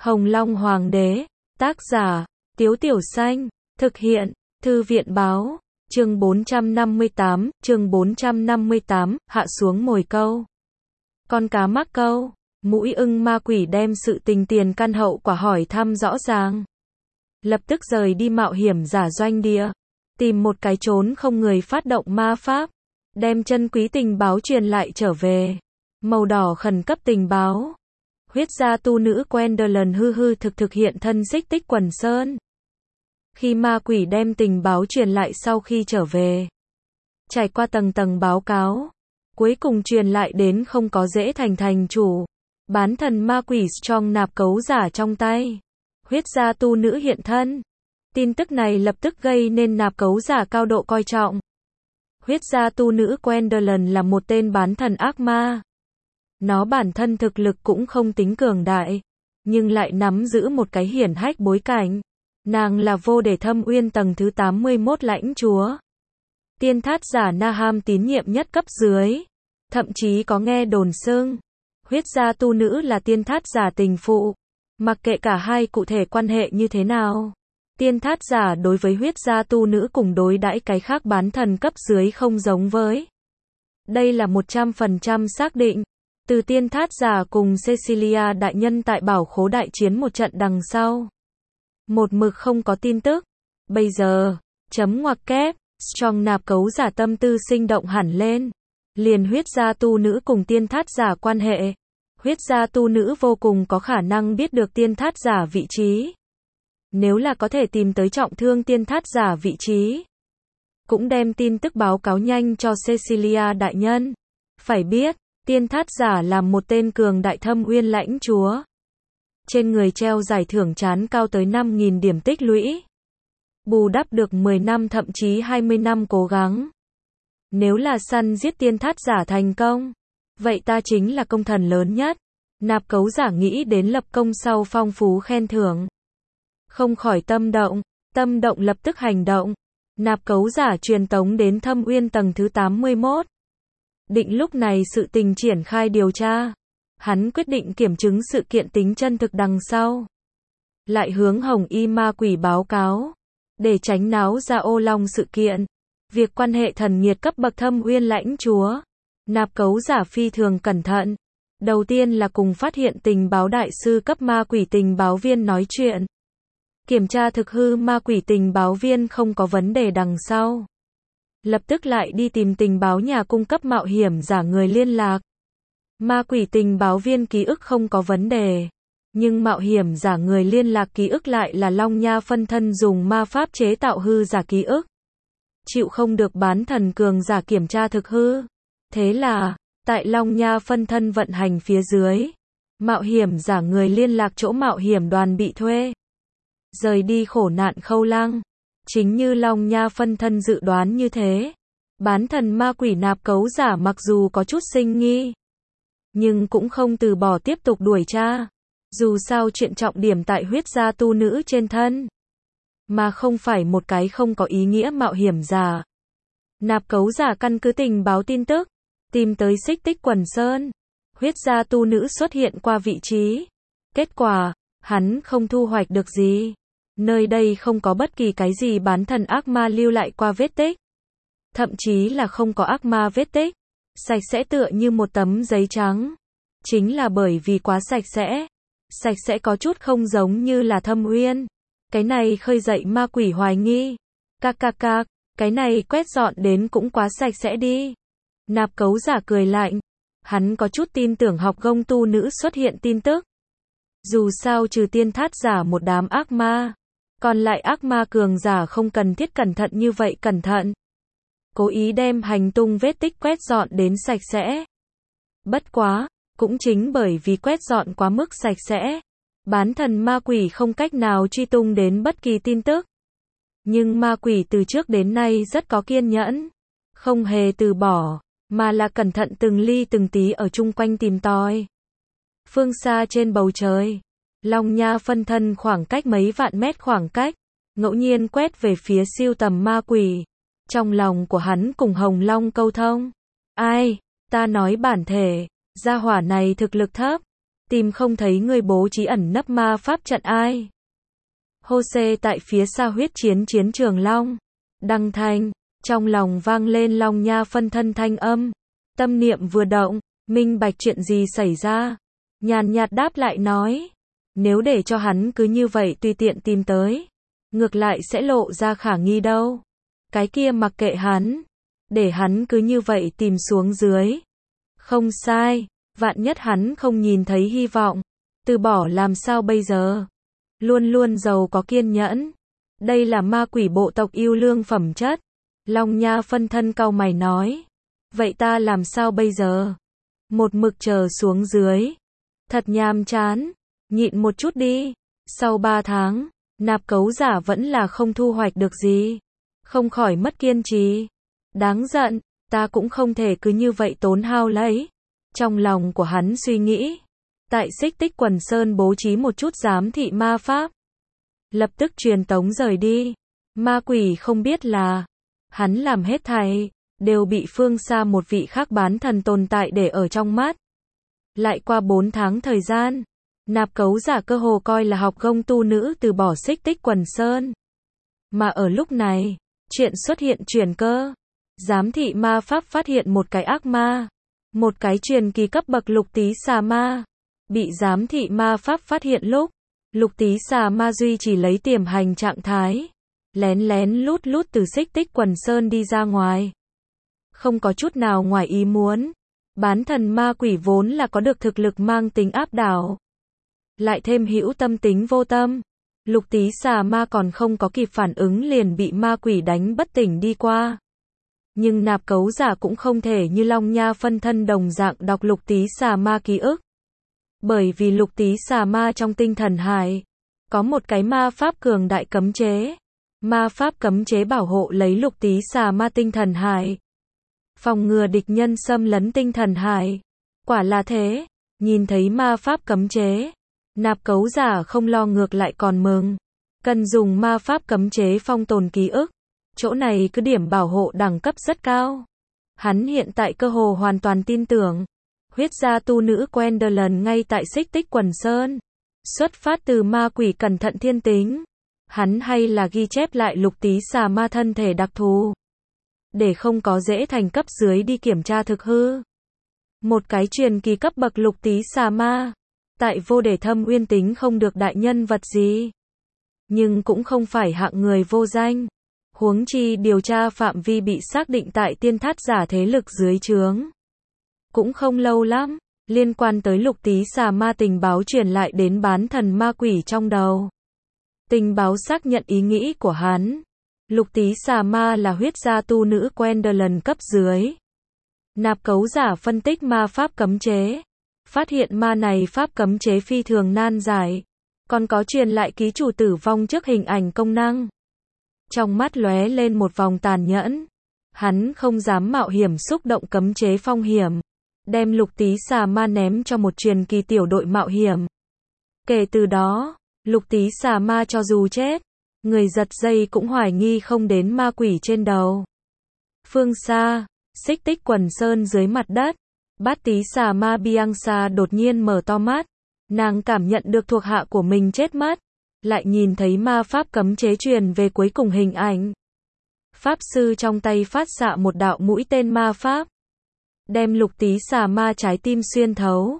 Hồng Long Hoàng đế, tác giả, Tiếu Tiểu Xanh, thực hiện, Thư viện báo, chương 458, hạ xuống mồi câu. Con cá mắc câu, mũi ưng ma quỷ đem sự tình tiền căn hậu quả hỏi thăm rõ ràng. Lập tức rời đi mạo hiểm giả doanh địa, tìm một cái trốn không người phát động ma pháp, đem chân quý tình báo truyền lại trở về. Màu đỏ khẩn cấp tình báo. Huyết gia tu nữ Gwendolyn hư thực hiện thân xích tích quần sơn. Khi ma quỷ đem tình báo truyền lại sau khi trở về, trải qua tầng tầng báo cáo, cuối cùng truyền lại đến không có dễ thành chủ. Bán thần ma quỷ Strong nạp cấu giả trong tay. Huyết gia tu nữ hiện thân. Tin tức này lập tức gây nên nạp cấu giả cao độ coi trọng. Huyết gia tu nữ Gwendolyn là một tên bán thần ác ma. Nó bản thân thực lực cũng không tính cường đại, nhưng lại nắm giữ một cái hiển hách bối cảnh. Nàng là vô để thâm uyên tầng thứ 81 lãnh chúa. Tiên thát giả Naham tín nhiệm nhất cấp dưới. Thậm chí có nghe đồn xưng huyết gia tu nữ là tiên thát giả tình phụ. Mặc kệ cả hai cụ thể quan hệ như thế nào, tiên thát giả đối với huyết gia tu nữ cùng đối đãi cái khác bán thần cấp dưới không giống với. Đây là 100% xác định. Từ tiên thát giả cùng Cecilia đại nhân tại bảo khố đại chiến một trận đằng sau, một mực không có tin tức. Bây giờ, chấm ngoặc kép, Strong nạp cấu giả tâm tư sinh động hẳn lên. Liền huyết gia tu nữ cùng tiên thát giả quan hệ. Huyết gia tu nữ vô cùng có khả năng biết được tiên thát giả vị trí. Nếu là có thể tìm tới trọng thương tiên thát giả vị trí, cũng đem tin tức báo cáo nhanh cho Cecilia đại nhân. Phải biết, tiên thát giả là một tên cường đại thâm uyên lãnh chúa. Trên người treo giải thưởng chán cao tới 5.000 điểm tích lũy. Bù đắp được 10 năm thậm chí 20 năm cố gắng. Nếu là săn giết tiên thát giả thành công, vậy ta chính là công thần lớn nhất. Nạp cấu giả nghĩ đến lập công sau phong phú khen thưởng. Không khỏi tâm động lập tức hành động. Nạp cấu giả truyền tống đến thâm uyên tầng thứ 81. Định lúc này sự tình triển khai điều tra. Hắn quyết định kiểm chứng sự kiện tính chân thực đằng sau. Lại hướng Hồng Y ma quỷ báo cáo. Để tránh náo ra ô long sự kiện. Việc quan hệ thần nhiệt cấp bậc thâm uyên lãnh chúa. Nạp cấu giả phi thường cẩn thận. Đầu tiên là cùng phát hiện tình báo đại sư cấp ma quỷ tình báo viên nói chuyện. Kiểm tra thực hư ma quỷ tình báo viên không có vấn đề đằng sau. Lập tức lại đi tìm tình báo nhà cung cấp mạo hiểm giả người liên lạc. Ma quỷ tình báo viên ký ức không có vấn đề. Nhưng mạo hiểm giả người liên lạc ký ức lại là Long Nha phân thân dùng ma pháp chế tạo hư giả ký ức. Chịu không được bán thần cường giả kiểm tra thực hư. Thế là, tại Long Nha phân thân vận hành phía dưới, mạo hiểm giả người liên lạc chỗ mạo hiểm đoàn bị thuê. Rời đi khổ nạn Khâu Lăng. Chính như Long Nha phân thân dự đoán như thế. Bán thần ma quỷ nạp cấu giả mặc dù có chút sinh nghi, nhưng cũng không từ bỏ tiếp tục đuổi tra. Dù sao chuyện trọng điểm tại huyết gia tu nữ trên thân, mà không phải một cái không có ý nghĩa mạo hiểm giả. Nạp cấu giả căn cứ tình báo tin tức, tìm tới xích tích quần sơn. Huyết gia tu nữ xuất hiện qua vị trí. Kết quả, hắn không thu hoạch được gì. Nơi đây không có bất kỳ cái gì bán thần ác ma lưu lại qua vết tích. Thậm chí là không có ác ma vết tích. Sạch sẽ tựa như một tấm giấy trắng. Chính là bởi vì quá sạch sẽ. Sạch sẽ có chút không giống như là thâm uyên. Cái này khơi dậy ma quỷ hoài nghi. Cái này quét dọn đến cũng quá sạch sẽ đi. Nạp cấu giả cười lạnh. Hắn có chút tin tưởng học gông tu nữ xuất hiện tin tức. Dù sao trừ tiên thát giả một đám ác ma, còn lại ác ma cường giả không cần thiết cẩn thận như vậy cẩn thận. Cố ý đem hành tung vết tích quét dọn đến sạch sẽ. Bất quá, cũng chính bởi vì quét dọn quá mức sạch sẽ, bán thần ma quỷ không cách nào truy tung đến bất kỳ tin tức. Nhưng ma quỷ từ trước đến nay rất có kiên nhẫn, không hề từ bỏ, mà là cẩn thận từng ly từng tí ở chung quanh tìm tòi. Phương xa trên bầu trời, Long Nha phân thân khoảng cách mấy vạn mét khoảng cách, ngẫu nhiên quét về phía siêu tầm ma quỷ. Trong lòng của hắn cùng Hồng Long câu thông. Ai, ta nói bản thể, gia hỏa này thực lực thấp. Tìm không thấy người bố trí ẩn nấp ma pháp trận ai. Hô-xê tại phía xa huyết chiến chiến trường Long. Đăng thanh, trong lòng vang lên Long Nha phân thân thanh âm. Tâm niệm vừa động, minh bạch chuyện gì xảy ra. Nhàn nhạt đáp lại nói. Nếu để cho hắn cứ như vậy tùy tiện tìm tới, ngược lại sẽ lộ ra khả nghi đâu. Cái kia mặc kệ hắn, để hắn cứ như vậy tìm xuống dưới. Không sai, vạn nhất hắn không nhìn thấy hy vọng, từ bỏ làm sao bây giờ? Luôn luôn giàu có kiên nhẫn. Đây là ma quỷ bộ tộc yêu lương phẩm chất. Long Nha phân thân cau mày nói. Vậy ta làm sao bây giờ? Một mực chờ xuống dưới. Thật nhàm chán. Nhịn một chút đi. Sau 3 tháng, nạp cấu giả vẫn là không thu hoạch được gì. Không khỏi mất kiên trì. Đáng giận, ta cũng không thể cứ như vậy tốn hao lấy. Trong lòng của hắn suy nghĩ. Tại Xích Tích Quần Sơn bố trí một chút giám thị ma pháp. Lập tức truyền tống rời đi. Ma quỷ không biết là, hắn làm hết thảy, đều bị phương xa một vị khác bán thần tồn tại để ở trong mắt. Lại qua 4 tháng thời gian, nạp cấu giả cơ hồ coi là học gông tu nữ từ bỏ Xích Tích Quần Sơn. Mà ở lúc này, chuyện xuất hiện chuyển cơ. Giám thị ma pháp phát hiện một cái ác ma. Một cái truyền kỳ cấp bậc lục tí xà ma. Bị giám thị ma pháp phát hiện lúc, lục tí xà ma duy chỉ lấy tiềm hành trạng thái. Lén lén lút lút từ Xích Tích Quần Sơn đi ra ngoài. Không có chút nào ngoài ý muốn. Bán thần ma quỷ vốn là có được thực lực mang tính áp đảo. Lại thêm hữu tâm tính vô tâm. Lục tí xà ma còn không có kịp phản ứng liền bị ma quỷ đánh bất tỉnh đi qua. Nhưng nạp cấu giả cũng không thể như Long Nha phân thân đồng dạng đọc lục tí xà ma ký ức. Bởi vì lục tí xà ma trong tinh thần hải, có một cái ma pháp cường đại cấm chế. Ma pháp cấm chế bảo hộ lấy lục tí xà ma tinh thần hải. Phòng ngừa địch nhân xâm lấn tinh thần hải. Quả là thế, nhìn thấy ma pháp cấm chế. Nạp cấu giả không lo ngược lại còn mừng. Cần dùng ma pháp cấm chế phong tồn ký ức. Chỗ này cứ điểm bảo hộ đẳng cấp rất cao. Hắn hiện tại cơ hồ hoàn toàn tin tưởng. Huyết gia tu nữ Gwendolyn ngay tại Xích Tích Quần Sơn. Xuất phát từ ma quỷ cẩn thận thiên tính. Hắn hay là ghi chép lại lục tí xà ma thân thể đặc thù. Để không có dễ thành cấp dưới đi kiểm tra thực hư. Một cái truyền kỳ cấp bậc lục tí xà ma. Tại vô để thâm uyên tính không được đại nhân vật gì. Nhưng cũng không phải hạng người vô danh. Huống chi điều tra phạm vi bị xác định tại tiên thát giả thế lực dưới trướng. Cũng không lâu lắm, liên quan tới lục tí xà ma tình báo truyền lại đến bán thần ma quỷ trong đầu. Tình báo xác nhận ý nghĩ của hắn. Lục tí xà ma là huyết gia tu nữ Gwendolyn cấp dưới. Nạp cấu giả phân tích ma pháp cấm chế. Phát hiện ma này pháp cấm chế phi thường nan giải. Còn có truyền lại ký chủ tử vong trước hình ảnh công năng. Trong mắt lóe lên một vòng tàn nhẫn. Hắn không dám mạo hiểm xúc động cấm chế phong hiểm. Đem lục tí xà ma ném cho một truyền kỳ tiểu đội mạo hiểm. Kể từ đó, lục tí xà ma cho dù chết, người giật dây cũng hoài nghi không đến ma quỷ trên đầu. Phương xa, Xích Tích Quần Sơn dưới mặt đất, bát tí xà ma Bianca đột nhiên mở to mắt. Nàng cảm nhận được thuộc hạ của mình chết mất. Lại nhìn thấy ma pháp cấm chế truyền về cuối cùng hình ảnh. Pháp sư trong tay phát xạ một đạo mũi tên ma pháp. Đem lục tí xà ma trái tim xuyên thấu.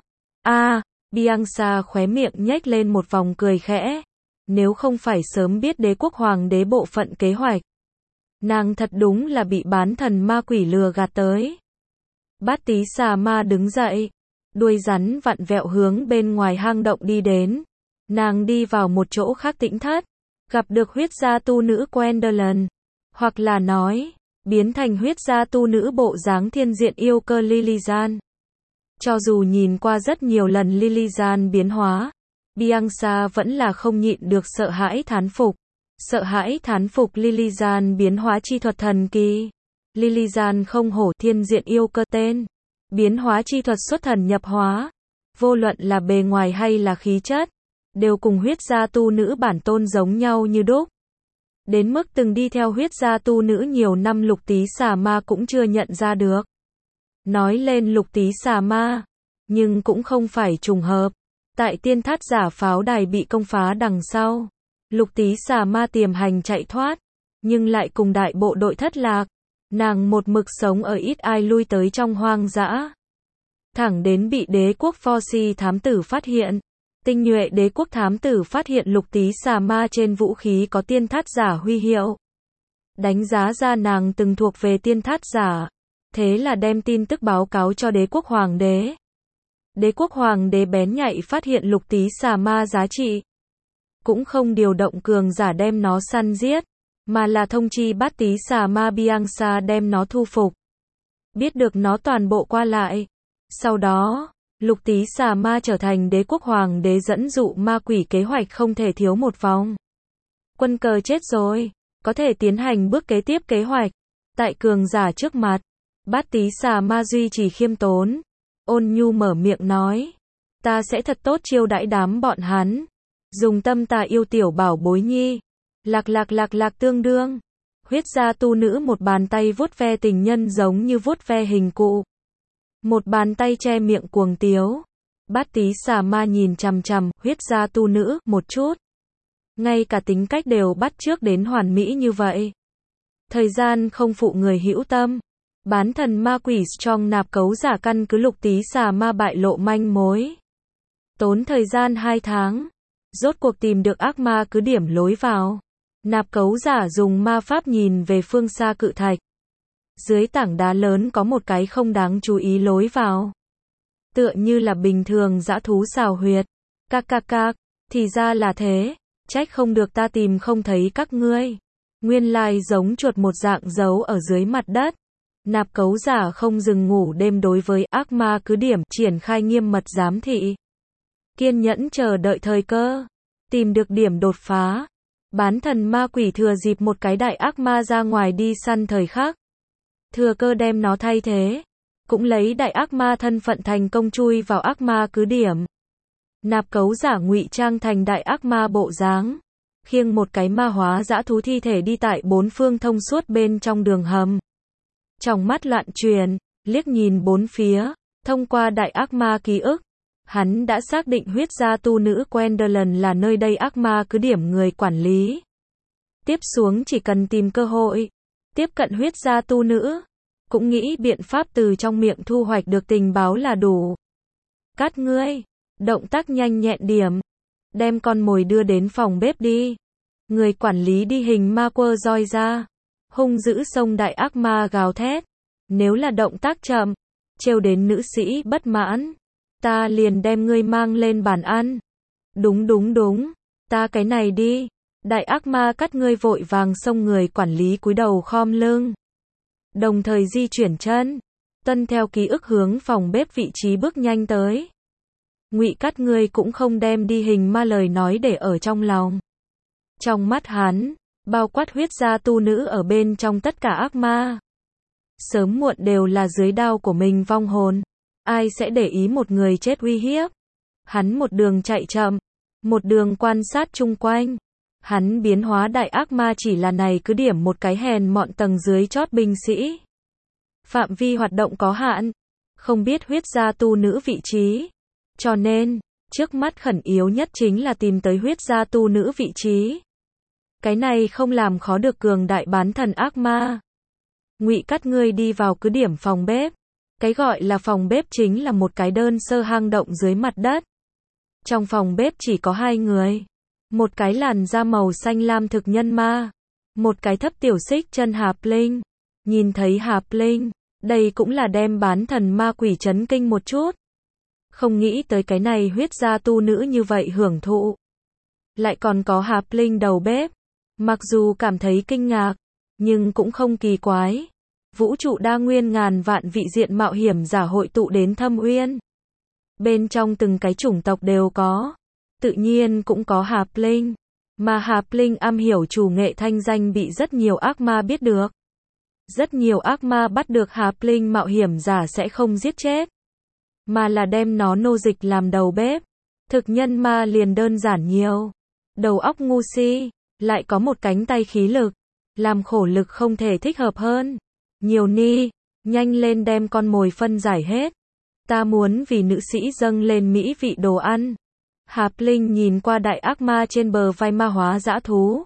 Bianca khóe miệng nhếch lên một vòng cười khẽ. Nếu không phải sớm biết đế quốc hoàng đế bộ phận kế hoạch. Nàng thật đúng là bị bán thần ma quỷ lừa gạt tới. Bát tí xà ma đứng dậy. Đuôi rắn vặn vẹo hướng bên ngoài hang động đi đến. Nàng đi vào một chỗ khác tĩnh thất. Gặp được huyết gia tu nữ Gwendolyn. Hoặc là nói, biến thành huyết gia tu nữ bộ dáng thiên diện yêu cơ Lilian. Cho dù nhìn qua rất nhiều lần Lilian biến hóa, Bianca vẫn là không nhịn được sợ hãi thán phục. Sợ hãi thán phục Lilian biến hóa chi thuật thần kỳ. Lilian không hổ thiên diện yêu cơ tên. Biến hóa chi thuật xuất thần nhập hóa. Vô luận là bề ngoài hay là khí chất, đều cùng huyết gia tu nữ bản tôn giống nhau như đúc. Đến mức từng đi theo huyết gia tu nữ nhiều năm lục tí xà ma cũng chưa nhận ra được. Nói lên lục tí xà ma, nhưng cũng không phải trùng hợp. Tại tiên thát giả pháo đài bị công phá đằng sau, Lục Tí Xà Ma tiềm hành chạy thoát, nhưng lại cùng đại bộ đội thất lạc. Nàng một mực sống ở ít ai lui tới trong hoang dã. Thẳng đến bị đế quốc Forsi thám tử phát hiện. Tinh nhuệ đế quốc thám tử phát hiện Lục Tí Xà Ma trên vũ khí có tiên thát giả huy hiệu. Đánh giá ra nàng từng thuộc về tiên thát giả. Thế là đem tin tức báo cáo cho đế quốc hoàng đế. Đế quốc hoàng đế bén nhạy phát hiện Lục Tí Xà Ma giá trị. Cũng không điều động cường giả đem nó săn giết, mà là thông chi Bát Tí Xà Ma Biangsa đem nó thu phục. Biết được nó toàn bộ qua lại. Sau đó, Lục Tí Xà Ma trở thành đế quốc hoàng đế dẫn dụ ma quỷ kế hoạch không thể thiếu một vòng. Quân cờ chết rồi, có thể tiến hành bước kế tiếp kế hoạch. Tại cường giả trước mặt, Bát Tí Xà Ma duy trì khiêm tốn, ôn nhu mở miệng nói, ta sẽ thật tốt chiêu đãi đám bọn hắn. Dùng tâm ta yêu tiểu bảo bối nhi. Lạc tương đương. Huyết gia tu nữ một bàn tay vuốt ve tình nhân giống như vuốt ve hình cụ. Một bàn tay che miệng cuồng tiếu. Bát Tí Xà Ma nhìn chằm chằm huyết gia tu nữ một chút. Ngay cả tính cách đều bắt chước đến hoàn mỹ như vậy. Thời gian không phụ người hữu tâm. Bán thần ma quỷ Strong nạp cấu giả căn cứ Lục Tí Xà Ma bại lộ manh mối. Tốn thời gian 2 tháng. Rốt cuộc tìm được ác ma cứ điểm lối vào. Nạp cấu giả dùng ma pháp nhìn về phương xa cự thạch. Dưới tảng đá lớn có một cái không đáng chú ý lối vào. Tựa như là bình thường dã thú xào huyệt. Cạc, thì ra là thế. Trách không được ta tìm không thấy các ngươi. Nguyên lai giống chuột một dạng giấu ở dưới mặt đất. Nạp cấu giả không dừng ngủ đêm đối với ác ma cứ điểm triển khai nghiêm mật giám thị. Kiên nhẫn chờ đợi thời cơ. Tìm được điểm đột phá. Bán thần ma quỷ thừa dịp một cái đại ác ma ra ngoài đi săn thời khắc. Thừa cơ đem nó thay thế. Cũng lấy đại ác ma thân phận thành công chui vào ác ma cứ điểm. Nạp cấu giả ngụy trang thành đại ác ma bộ dáng. Khiêng một cái ma hóa dã thú thi thể đi tại 4 phương thông suốt bên trong đường hầm. Trong mắt loạn truyền, liếc nhìn 4 phía, thông qua đại ác ma ký ức. Hắn đã xác định huyết gia tu nữ Gwendolyn là nơi đây ác ma cứ điểm người quản lý. Tiếp xuống chỉ cần tìm cơ hội, tiếp cận huyết gia tu nữ. Cũng nghĩ biện pháp từ trong miệng thu hoạch được tình báo là đủ. Cát ngươi, động tác nhanh nhẹn điểm. Đem con mồi đưa đến phòng bếp đi. Người quản lý đi hình ma quơ roi ra. Hung dữ xông đại ác ma gào thét. Nếu là động tác chậm, trêu đến nữ sĩ bất mãn. Ta liền đem ngươi mang lên bàn ăn. Đúng. Ta cái này đi. Đại ác ma cắt ngươi vội vàng xông người quản lý cúi đầu khom lưng. Đồng thời di chuyển chân. Tuân theo ký ức hướng phòng bếp vị trí bước nhanh tới. Ngụy cắt ngươi cũng không đem đi hình ma lời nói để ở trong lòng. Trong mắt hắn, bao quát huyết gia tu nữ ở bên trong tất cả ác ma. Sớm muộn đều là dưới đao của mình vong hồn. Ai sẽ để ý một người chết uy hiếp? Hắn một đường chạy chậm, một đường quan sát chung quanh. Hắn biến hóa đại ác ma chỉ là này cứ điểm một cái hèn mọn tầng dưới chót binh sĩ. Phạm vi hoạt động có hạn, không biết huyết gia tu nữ vị trí. Cho nên, trước mắt khẩn yếu nhất chính là tìm tới huyết gia tu nữ vị trí. Cái này không làm khó được cường đại bán thần ác ma. Ngụy cắt ngươi đi vào cứ điểm phòng bếp. Cái gọi là phòng bếp chính là một cái đơn sơ hang động dưới mặt đất. Trong phòng bếp chỉ có 2 người. Một cái làn da màu xanh lam thực nhân ma. Một cái thấp tiểu xích chân Hạp Linh. Nhìn thấy Hạp Linh, đây cũng là đem bán thần ma quỷ chấn kinh một chút. Không nghĩ tới cái này huyết gia tu nữ như vậy hưởng thụ. Lại còn có Hạp Linh đầu bếp. Mặc dù cảm thấy kinh ngạc, nhưng cũng không kỳ quái. Vũ trụ đa nguyên ngàn vạn vị diện mạo hiểm giả hội tụ đến Thâm Uyên. Bên trong từng cái chủng tộc đều có. Tự nhiên cũng có Hạp Linh. Mà Hạp Linh am hiểu chủ nghệ thanh danh bị rất nhiều ác ma biết được. Rất nhiều ác ma bắt được Hạp Linh mạo hiểm giả sẽ không giết chết. Mà là đem nó nô dịch làm đầu bếp. Thực nhân ma liền đơn giản nhiều. Đầu óc ngu si, lại có một cánh tay khí lực. Làm khổ lực không thể thích hợp hơn. Nhiều ni, nhanh lên đem con mồi phân giải hết. Ta muốn vì nữ sĩ dâng lên mỹ vị đồ ăn. Hạp Linh nhìn qua đại ác ma trên bờ vai ma hóa dã thú.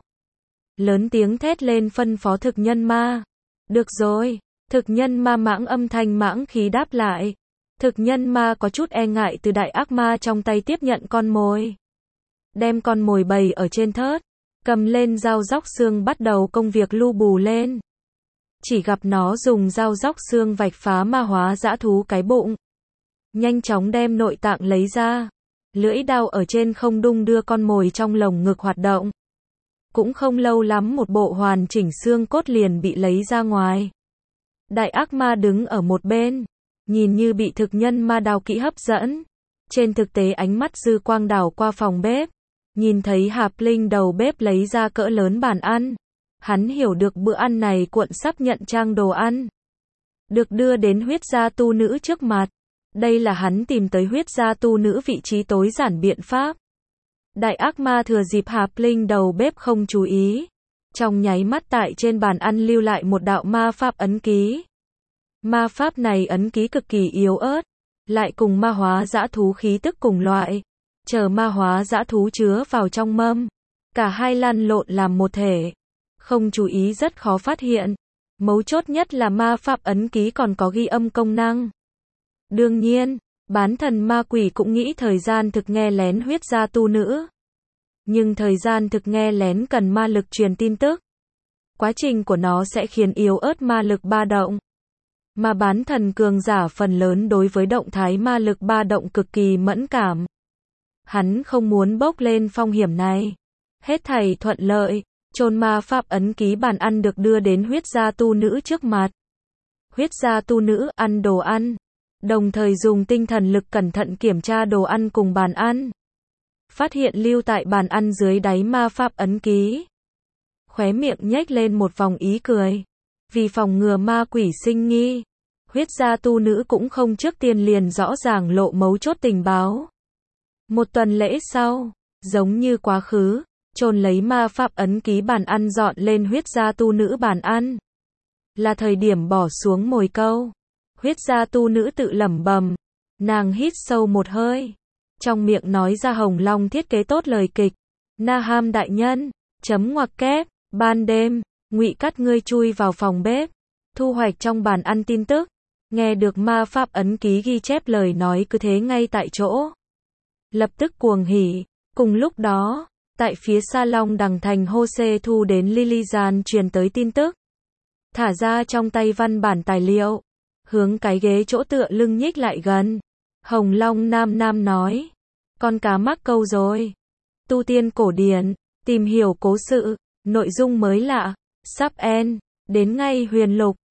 Lớn tiếng thét lên phân phó thực nhân ma. Được rồi, thực nhân ma mãng âm thanh mãng khí đáp lại. Thực nhân ma có chút e ngại từ đại ác ma trong tay tiếp nhận con mồi. Đem con mồi bày ở trên thớt, cầm lên dao róc xương bắt đầu công việc lu bù lên. Chỉ gặp nó dùng dao róc xương vạch phá ma hóa dã thú cái bụng. Nhanh chóng đem nội tạng lấy ra. Lưỡi dao ở trên không đung đưa con mồi trong lồng ngực hoạt động. Cũng không lâu lắm một bộ hoàn chỉnh xương cốt liền bị lấy ra ngoài. Đại ác ma đứng ở một bên, nhìn như bị thực nhân ma đào kỹ hấp dẫn. Trên thực tế ánh mắt dư quang đảo qua phòng bếp, nhìn thấy Hạp Linh đầu bếp lấy ra cỡ lớn bàn ăn. Hắn hiểu được bữa ăn này cuộn sắp nhận trang đồ ăn. Được đưa đến huyết gia tu nữ trước mặt. Đây là hắn tìm tới huyết gia tu nữ vị trí tối giản biện pháp. Đại ác ma thừa dịp Hạp Linh đầu bếp không chú ý. Trong nháy mắt tại trên bàn ăn lưu lại một đạo ma pháp ấn ký. Ma pháp này ấn ký cực kỳ yếu ớt. Lại cùng ma hóa dã thú khí tức cùng loại. Chờ ma hóa dã thú chứa vào trong mâm. Cả hai lăn lộn làm một thể. Không chú ý rất khó phát hiện. Mấu chốt nhất là ma pháp ấn ký còn có ghi âm công năng. Đương nhiên, bán thần ma quỷ cũng nghĩ thời gian thực nghe lén huyết gia tu nữ. Nhưng thời gian thực nghe lén cần ma lực truyền tin tức. Quá trình của nó sẽ khiến yếu ớt ma lực ba động. Mà bán thần cường giả phần lớn đối với động thái ma lực ba động cực kỳ mẫn cảm. Hắn không muốn bốc lên phong hiểm này. Hết thảy thuận lợi, chôn ma pháp ấn ký bàn ăn được đưa đến huyết gia tu nữ trước mặt. Huyết gia tu nữ ăn đồ ăn, đồng thời dùng tinh thần lực cẩn thận kiểm tra đồ ăn cùng bàn ăn. Phát hiện lưu tại bàn ăn dưới đáy ma pháp ấn ký. Khóe miệng nhếch lên một vòng ý cười. Vì phòng ngừa ma quỷ sinh nghi, huyết gia tu nữ cũng không trước tiên liền rõ ràng lộ mấu chốt tình báo. Một tuần lễ sau, giống như quá khứ, chôn lấy ma pháp ấn ký bàn ăn dọn lên huyết gia tu nữ bàn ăn. Là thời điểm bỏ xuống mồi câu. Huyết gia tu nữ tự lẩm bẩm. Nàng hít sâu một hơi. Trong miệng nói ra Hồng Long thiết kế tốt lời kịch. Naham đại nhân, chấm ngoặc kép, ban đêm, Ngụy Cắt ngươi chui vào phòng bếp, thu hoạch trong bàn ăn tin tức. Nghe được ma pháp ấn ký ghi chép lời nói cứ thế ngay tại chỗ. Lập tức cuồng hỉ. Cùng lúc đó, tại phía salon đằng thành Jose thu đến Lilizan truyền tới tin tức. Thả ra trong tay văn bản tài liệu. Hướng cái ghế chỗ tựa lưng nhích lại gần. Hồng Long nam nói. Con cá mắc câu rồi. Tu tiên cổ điển, tìm hiểu cố sự, nội dung mới lạ, sắp end, đến ngay huyền lục.